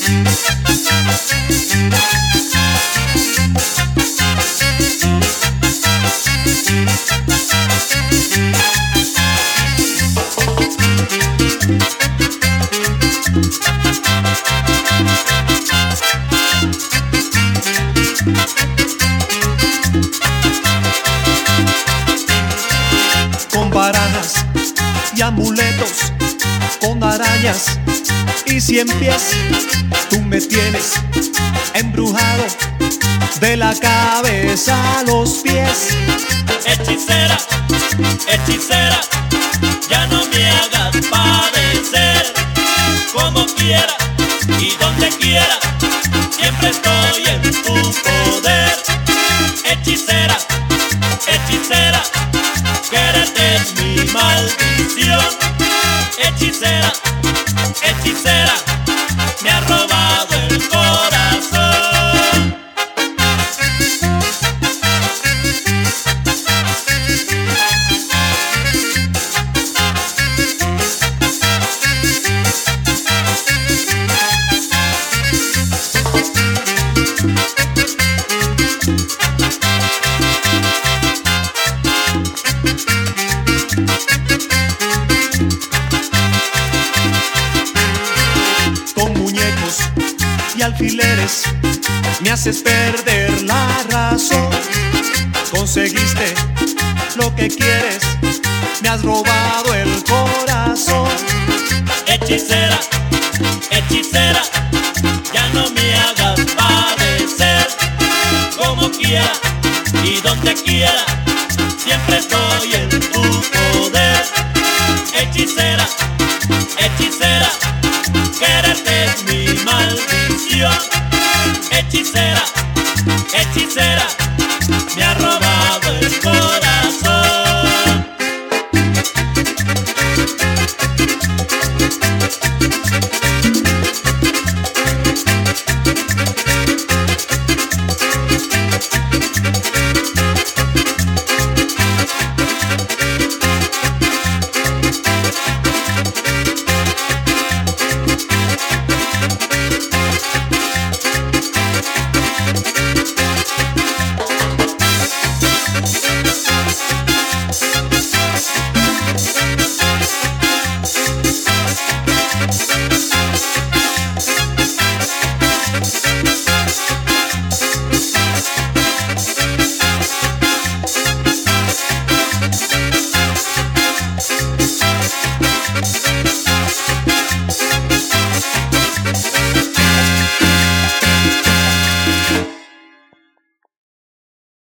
Con barajas y amuletos, con arañas y 100 pies, tú me tienes embrujado de la cabeza a los pies. Hechicera, hechicera, ya no me hagas padecer. Como quiera y donde quiera, siempre estoy en tu poder. Hechicera, hechicera, quererte es mi maldición. Hechicera, hechicera, me ha robado el corazón. Con muñecos y alfileres me haces perder la razón. Conseguiste lo que quieres, me has robado el corazón. Hechicera, hechicera, ya no me hagas padecer. Como quiera y donde quiera, siempre estoy en tu poder. Hechicera, hechicera, quererte es mi maldición. Hechicera, hechicera, me ha robado el corazón.